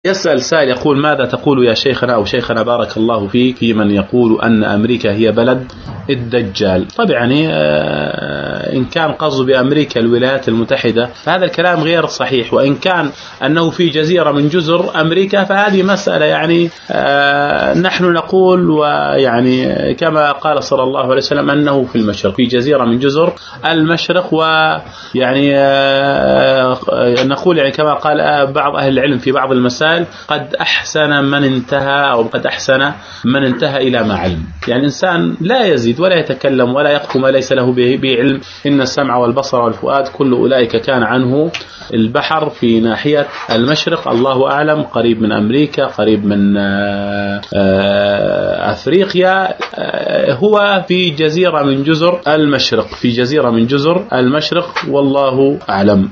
يسأل سائل يقول: ماذا تقول يا شيخنا أو شيخنا بارك الله فيك في من يقول أن أمريكا هي بلد الدجال؟ طبعا يعني إن كان قصد بأمريكا الولايات المتحدة فهذا الكلام غير صحيح، وإن كان أنه في جزيرة من جزر أمريكا فهذه مسألة يعني نحن نقول ويعني كما قال صلى الله عليه وسلم أنه في المشرق، في جزيرة من جزر المشرق. ويعني نقول يعني كما قال بعض أهل العلم في بعض المسائل: قد أحسن من انتهى أو قد أحسن من انتهى إلى ما علم. يعني إنسان لا يزيد ولا يتكلم ولا يقف ما ليس له به علم. إن السمع والبصر والفؤاد كل أولئك كان عنه البحر في ناحية المشرق. الله أعلم، قريب من أمريكا، قريب من أفريقيا، هو في جزيرة من جزر المشرق، في جزيرة من جزر المشرق، والله أعلم.